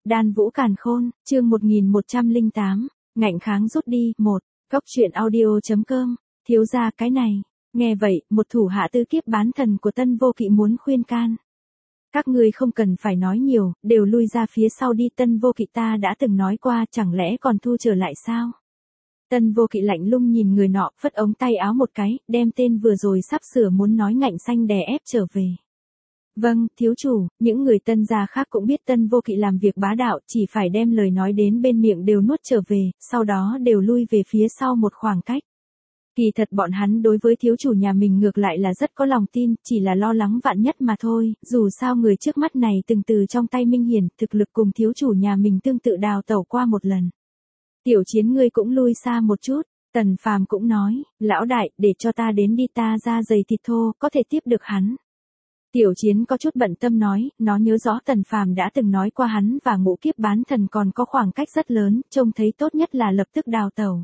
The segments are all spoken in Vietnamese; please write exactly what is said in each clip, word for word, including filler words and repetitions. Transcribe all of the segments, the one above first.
Đan Vũ Càn Khôn, chương một nghìn một trăm lẻ tám, ngạnh kháng rút đi, một, Góc truyện audio.com, thiếu gia cái này, nghe vậy, một thủ hạ tư kiếp bán thần của Tân Vô Kỵ muốn khuyên can. Các ngươi không cần phải nói nhiều, đều lui ra phía sau đi, Tân Vô Kỵ ta đã từng nói qua, chẳng lẽ còn thu trở lại sao? Tân Vô Kỵ lạnh lùng nhìn người nọ, phất ống tay áo một cái, đem tên vừa rồi sắp sửa muốn nói ngạnh xanh đè ép trở về. Vâng, thiếu chủ, những người Tân gia khác cũng biết Tân Vô Kỵ làm việc bá đạo, chỉ phải đem lời nói đến bên miệng đều nuốt trở về, sau đó đều lui về phía sau một khoảng cách. Kỳ thật bọn hắn đối với thiếu chủ nhà mình ngược lại là rất có lòng tin, chỉ là lo lắng vạn nhất mà thôi, dù sao người trước mắt này từng từ trong tay Minh Hiển, thực lực cùng thiếu chủ nhà mình tương tự đào tẩu qua một lần. Tiểu Chiến ngươi cũng lui xa một chút, Tần Phàm cũng nói, lão đại, để cho ta đến đi, ta ra giày thịt thô, có thể tiếp được hắn. Tiểu Chiến có chút bận tâm nói, nó nhớ rõ Tần Phàm đã từng nói qua hắn và ngũ kiếp bán thần còn có khoảng cách rất lớn, trông thấy tốt nhất là lập tức đào tẩu.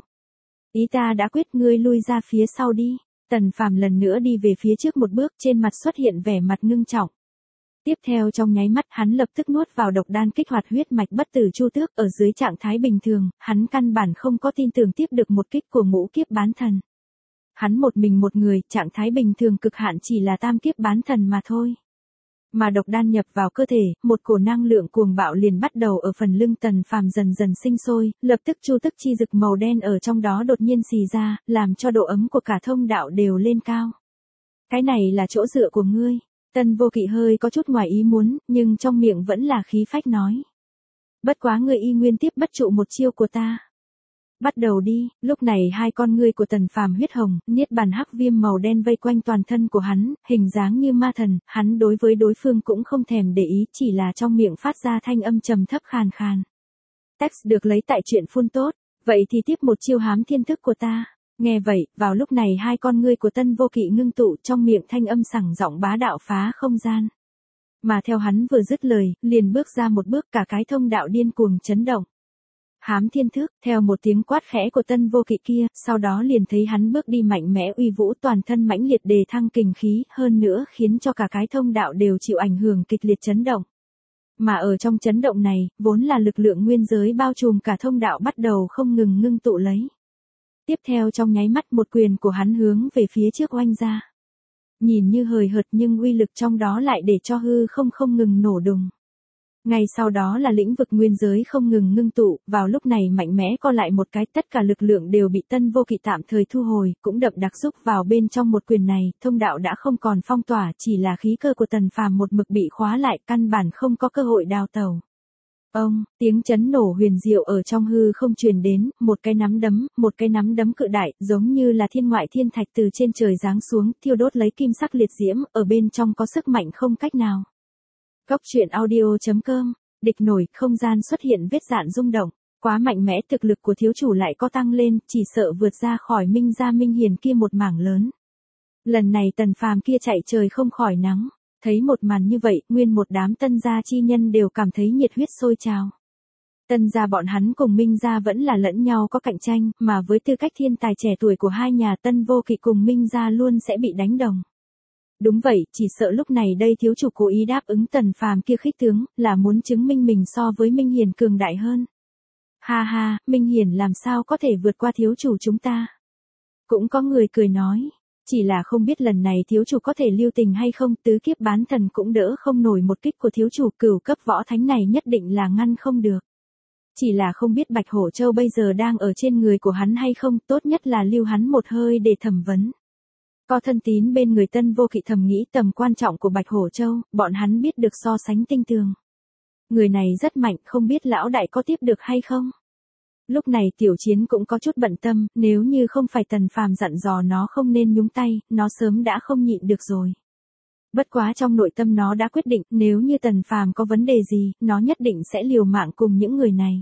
Ý ta đã quyết, ngươi lui ra phía sau đi. Tần Phàm lần nữa đi về phía trước một bước, trên mặt xuất hiện vẻ mặt ngưng trọng. Tiếp theo trong nháy mắt hắn lập tức nuốt vào độc đan kích hoạt huyết mạch bất tử chu tước, ở dưới trạng thái bình thường, hắn căn bản không có tin tưởng tiếp được một kích của ngũ kiếp bán thần. Hắn một mình một người, trạng thái bình thường cực hạn chỉ là tam kiếp bán thần mà thôi. Mà độc đan nhập vào cơ thể, một cổ năng lượng cuồng bạo liền bắt đầu ở phần lưng Tần Phàm dần dần sinh sôi, lập tức chu tức chi dực màu đen ở trong đó đột nhiên xì ra, làm cho độ ấm của cả thông đạo đều lên cao. Cái này là chỗ dựa của ngươi. Tân Vô Kỵ hơi có chút ngoài ý muốn, nhưng trong miệng vẫn là khí phách nói. Bất quá ngươi y nguyên tiếp bất trụ một chiêu của ta. Bắt đầu đi, lúc này hai con ngươi của Tần Phàm huyết hồng, niết bàn hắc viêm màu đen vây quanh toàn thân của hắn, hình dáng như ma thần, hắn đối với đối phương cũng không thèm để ý, chỉ là trong miệng phát ra thanh âm trầm thấp khàn khàn. Text được lấy tại truyện phun tốt, vậy thì tiếp một chiêu hám thiên thức của ta. Nghe vậy, vào lúc này hai con ngươi của Tân Vô Kỵ ngưng tụ, trong miệng thanh âm sảng giọng bá đạo phá không gian. Mà theo hắn vừa dứt lời, liền bước ra một bước, cả cái thông đạo điên cuồng chấn động. Hám thiên thức, theo một tiếng quát khẽ của Tân Vô Kỵ kia, sau đó liền thấy hắn bước đi mạnh mẽ uy vũ, toàn thân mãnh liệt đề thăng kình khí, hơn nữa khiến cho cả cái thông đạo đều chịu ảnh hưởng kịch liệt chấn động. Mà ở trong chấn động này, vốn là lực lượng nguyên giới bao trùm cả thông đạo bắt đầu không ngừng ngưng tụ lấy. Tiếp theo trong nháy mắt một quyền của hắn hướng về phía trước oanh ra. Nhìn như hời hợt nhưng uy lực trong đó lại để cho hư không không ngừng nổ đùng. Ngay sau đó là lĩnh vực nguyên giới không ngừng ngưng tụ, vào lúc này mạnh mẽ co lại một cái, tất cả lực lượng đều bị Tân Vô Kỵ tạm thời thu hồi, cũng đậm đặc xúc vào bên trong một quyền này, thông đạo đã không còn phong tỏa, chỉ là khí cơ của Tần Phàm một mực bị khóa lại, căn bản không có cơ hội đào tẩu. Ông, tiếng chấn nổ huyền diệu ở trong hư không truyền đến, một cái nắm đấm, một cái nắm đấm cự đại, giống như là thiên ngoại thiên thạch từ trên trời giáng xuống, thiêu đốt lấy kim sắc liệt diễm, ở bên trong có sức mạnh không cách nào. Góc truyện audio.com, địch nổi, không gian xuất hiện vết dạn rung động, quá mạnh mẽ, thực lực của thiếu chủ lại có tăng lên, chỉ sợ vượt ra khỏi Minh gia Minh Hiền kia một mảng lớn. Lần này Tần Phàm kia chạy trời không khỏi nắng, thấy một màn như vậy, nguyên một đám Tân gia chi nhân đều cảm thấy nhiệt huyết sôi trào. Tân gia bọn hắn cùng Minh gia vẫn là lẫn nhau có cạnh tranh, mà với tư cách thiên tài trẻ tuổi của hai nhà Tân Vô Kỵ cùng Minh gia luôn sẽ bị đánh đồng. Đúng vậy, chỉ sợ lúc này đây thiếu chủ cố ý đáp ứng Tần Phàm kia khích tướng, là muốn chứng minh mình so với Minh Hiền cường đại hơn. Ha ha, Minh Hiền làm sao có thể vượt qua thiếu chủ chúng ta? Cũng có người cười nói, chỉ là không biết lần này thiếu chủ có thể lưu tình hay không, tứ kiếp bán thần cũng đỡ không nổi một kích của thiếu chủ, cửu cấp võ thánh này nhất định là ngăn không được. Chỉ là không biết Bạch Hổ Châu bây giờ đang ở trên người của hắn hay không, tốt nhất là lưu hắn một hơi để thẩm vấn. Có thân tín bên người Tân Vô Kỵ thầm nghĩ tầm quan trọng của Bạch Hổ Châu, bọn hắn biết được so sánh tinh tường. Người này rất mạnh, không biết lão đại có tiếp được hay không? Lúc này Tiểu Chiến cũng có chút bận tâm, nếu như không phải Tần Phàm dặn dò nó không nên nhúng tay, nó sớm đã không nhịn được rồi. Bất quá trong nội tâm nó đã quyết định, nếu như Tần Phàm có vấn đề gì, nó nhất định sẽ liều mạng cùng những người này.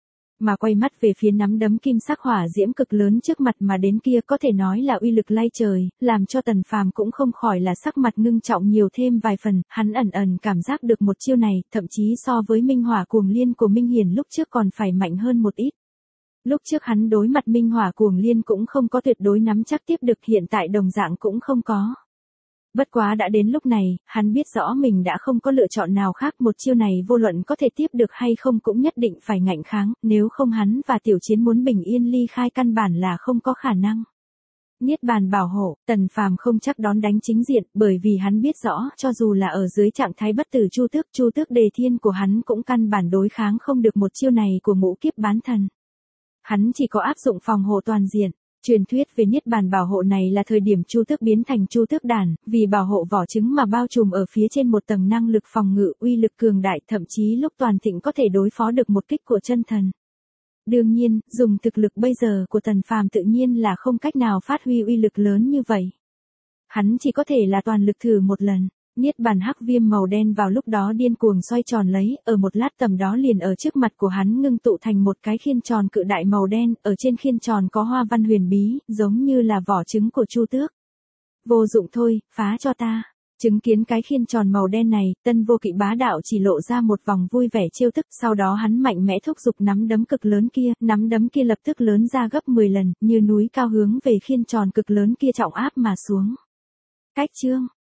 Mà quay mắt về phía nắm đấm kim sắc hỏa diễm cực lớn trước mặt mà đến kia, có thể nói là uy lực lay trời, làm cho Tần Phàm cũng không khỏi là sắc mặt ngưng trọng nhiều thêm vài phần, hắn ẩn ẩn cảm giác được một chiêu này, thậm chí so với Minh Hỏa Cuồng Liên của Minh Hiền lúc trước còn phải mạnh hơn một ít. Lúc trước hắn đối mặt Minh Hỏa Cuồng Liên cũng không có tuyệt đối nắm chắc tiếp được, hiện tại đồng dạng cũng không có. Bất quá đã đến lúc này, hắn biết rõ mình đã không có lựa chọn nào khác, một chiêu này vô luận có thể tiếp được hay không cũng nhất định phải ngạnh kháng, nếu không hắn và Tiểu Chiến muốn bình yên ly khai căn bản là không có khả năng. Niết bàn bảo hộ, Tần Phàm không chắc đón đánh chính diện, bởi vì hắn biết rõ, cho dù là ở dưới trạng thái bất tử Chu Tước, Chu Tước Đề Thiên của hắn cũng căn bản đối kháng không được một chiêu này của ngũ kiếp bán thần. Hắn chỉ có áp dụng phòng hộ toàn diện. Truyền thuyết về niết bàn bảo hộ này là thời điểm Chu Tước biến thành Chu Tước đàn, vì bảo hộ vỏ trứng mà bao trùm ở phía trên một tầng năng lực phòng ngự, uy lực cường đại, thậm chí lúc toàn thịnh có thể đối phó được một kích của chân thần. Đương nhiên, dùng thực lực bây giờ của Tần Phàm tự nhiên là không cách nào phát huy uy lực lớn như vậy. Hắn chỉ có thể là toàn lực thử một lần. Niết bàn hắc viêm màu đen vào lúc đó điên cuồng xoay tròn lấy, ở một lát tầm đó liền ở trước mặt của hắn ngưng tụ thành một cái khiên tròn cự đại màu đen, ở trên khiên tròn có hoa văn huyền bí, giống như là vỏ trứng của Chu Tước. Vô dụng thôi, phá cho ta. Chứng kiến cái khiên tròn màu đen này, Tân Vô Kỵ bá đạo chỉ lộ ra một vòng vui vẻ trêu tức, sau đó hắn mạnh mẽ thúc giục nắm đấm cực lớn kia, nắm đấm kia lập tức lớn ra gấp mười lần, như núi cao hướng về khiên tròn cực lớn kia trọng áp mà xuống. Cách chương